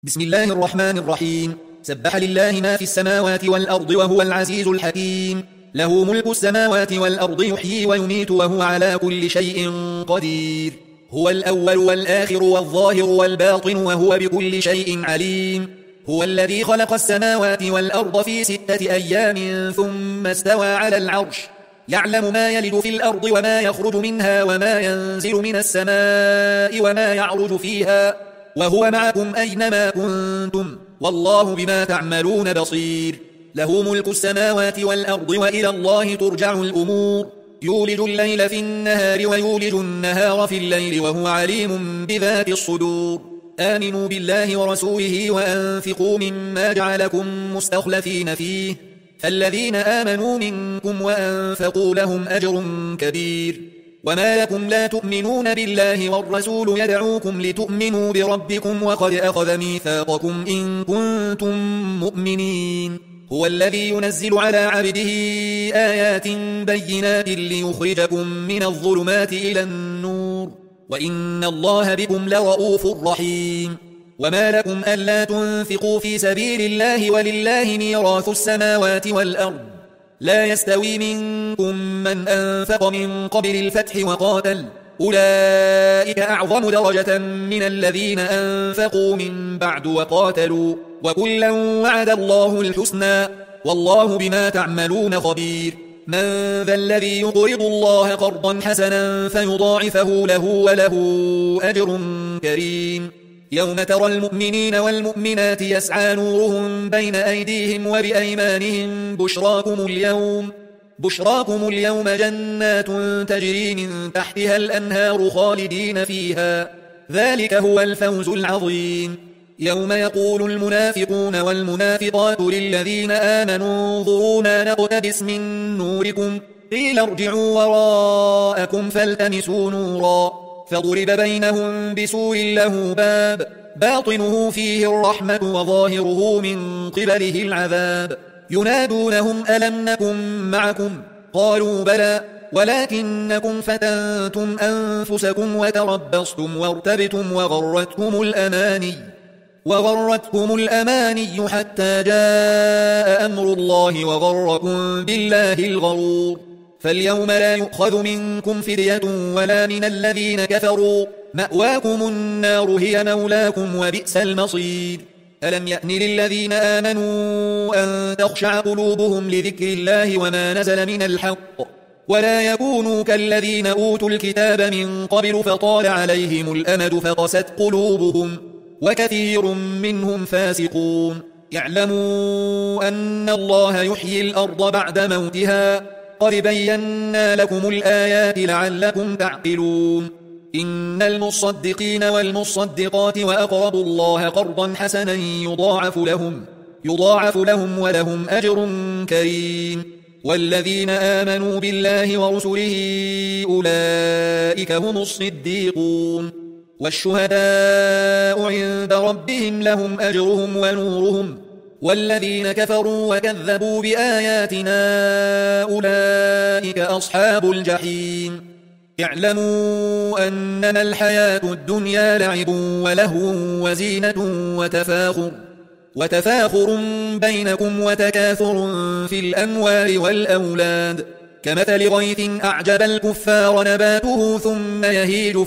بسم الله الرحمن الرحيم. سبح لله ما في السماوات والأرض وهو العزيز الحكيم. له ملك السماوات والأرض يحيي ويميت وهو على كل شيء قدير. هو الأول والآخر والظاهر والباطن وهو بكل شيء عليم. هو الذي خلق السماوات والأرض في 6 أيام ثم استوى على العرش. يعلم ما يلج في الأرض وما يخرج منها وما ينزل من السماء وما يعرج فيها وهو معكم أينما كنتم والله بما تعملون بصير. له ملك السماوات والأرض وإلى الله ترجع الأمور. يولج الليل في النهار ويولج النهار في الليل وهو عليم بذات الصدور. آمنوا بالله ورسوله وأنفقوا مما جعلكم مستخلفين فيه فالذين آمنوا منكم وأنفقوا لهم أجر كبير. وما لكم لا تؤمنون بالله والرسول يدعوكم لتؤمنوا بربكم وقد أخذ ميثاقكم إن كنتم مؤمنين. هو الذي ينزل على عبده آيات بينات ليخرجكم من الظلمات إلى النور وإن الله بكم لرؤوف رحيم. وما لكم ألا تنفقوا في سبيل الله ولله ميراث السماوات والأرض. لا يستوي منكم من أنفق من قبل الفتح وقاتل أولئك أعظم درجة من الذين أنفقوا من بعد وقاتلوا وكلا وعد الله الحسنى والله بما تعملون خبير. من ذا الذي يقرض الله قرضا حسنا فيضاعفه له وله أجر كريم. يوم ترى المؤمنين والمؤمنات يسعى نورهم بين أيديهم وبأيمانهم بشراكم اليوم جنات تجري من تحتها الأنهار خالدين فيها ذلك هو الفوز العظيم. يوم يقول المنافقون والمنافقات للذين آمنوا انظرونا نقتبس من نوركم قيل ارجعوا وراءكم فالتمسوا نورا فضرب بينهم بسور له باب باطنه فيه الرحمة وظاهره من قبله العذاب. ينادونهم ألم نكن معكم قالوا بلى ولكنكم فتنتم أنفسكم وتربصتم وارتبتم وغرتكم الأماني حتى جاء أمر الله وغركم بالله الغرور. فاليوم لا يؤخذ منكم فدية ولا من الذين كفروا مأواكم النار هي مولاكم وبئس المصير. ألم يأن للذين آمنوا أن تخشع قلوبهم لذكر الله وما نزل من الحق ولا يكونوا كالذين أوتوا الكتاب من قبل فطال عليهم الأمد فقست قلوبهم وكثير منهم فاسقون. يعلموا أن الله يحيي الأرض بعد موتها قد بينا لكم الآيات لعلكم تعقلون. إن المصدقين والمصدقات وأقرضوا الله قرضا حسنا يضاعف لهم ولهم أجر كريم. والذين آمنوا بالله ورسله أولئك هم الصديقون والشهداء عند ربهم لهم أجرهم ونورهم. والذين كفروا وكذبوا بآياتنا أولئك أصحاب الجحيم. اعلموا أنما الحياة الدنيا لعب ولهو وزينة وتفاخر بينكم وتكاثر في الأموال والأولاد كمثل غيث أعجب الكفار نباته ثم يهيج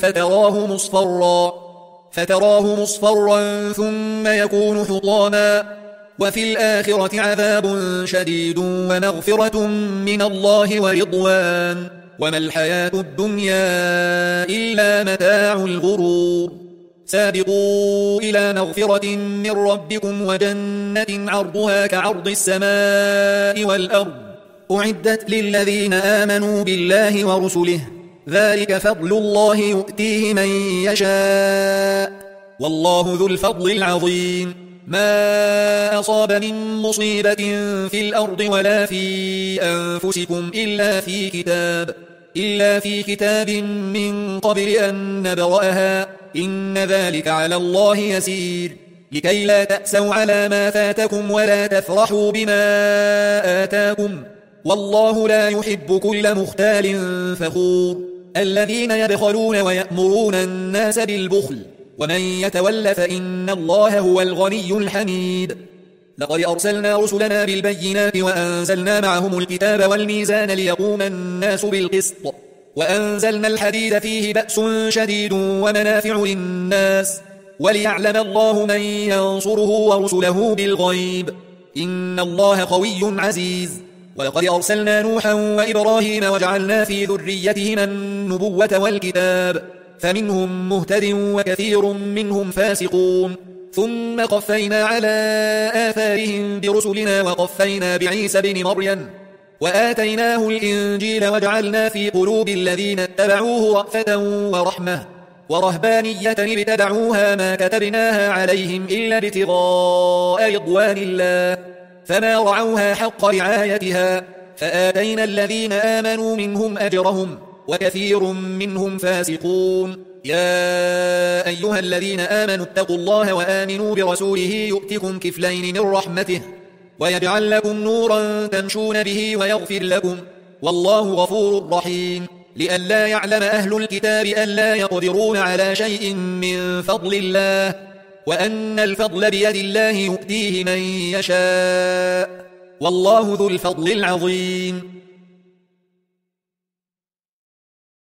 فتراه مصفرا ثم يكون حطاما وفي الآخرة عذاب شديد ومغفرة من الله ورضوان وما الحياة الدنيا إلا متاع الغرور. سابقوا إلى مغفرة من ربكم وجنة عرضها كعرض السماء والأرض أعدت للذين آمنوا بالله ورسله ذلك فضل الله يؤتيه من يشاء والله ذو الفضل العظيم. ما أصاب من مصيبة في الأرض ولا في أنفسكم إلا في كتاب من قبل أن نبرأها إن ذلك على الله يسير. لكي لا تأسوا على ما فاتكم ولا تفرحوا بما آتاكم والله لا يحب كل مختال فخور. الذين يبخلون ويأمرون الناس بالبخل ومن يتول فإن الله هو الغني الحميد. لقد أرسلنا رسلنا بالبينات وأنزلنا معهم الكتاب والميزان ليقوم الناس بالقسط وأنزلنا الحديد فيه بأس شديد ومنافع للناس وليعلم الله من ينصره ورسله بالغيب إن الله قوي عزيز. ولقد أرسلنا نوحا وإبراهيم وجعلنا في ذريتهما النبوة والكتاب فمنهم مهتد وكثير منهم فاسقون ثم قفينا على آثارهم برسلنا وقفينا بعيسى بن مريم وآتيناه الإنجيل وجعلنا في قلوب الذين اتبعوه رأفة ورحمة ورهبانية ابتدعوها ما كتبناها عليهم إلا ابتغاء رضوان الله فما رعوها حق رعايتها فآتينا الذين آمنوا منهم أجرهم وكثير منهم فاسقون. يا أيها الذين آمنوا اتقوا الله وآمنوا برسوله يؤتكم كفلين من رحمته ويجعل لكم نورا تمشون به ويغفر لكم والله غفور رحيم. لئلا يعلم أهل الكتاب ألا يقدرون على شيء من فضل الله وأن الفضل بيد الله يؤتيه من يشاء والله ذو الفضل العظيم.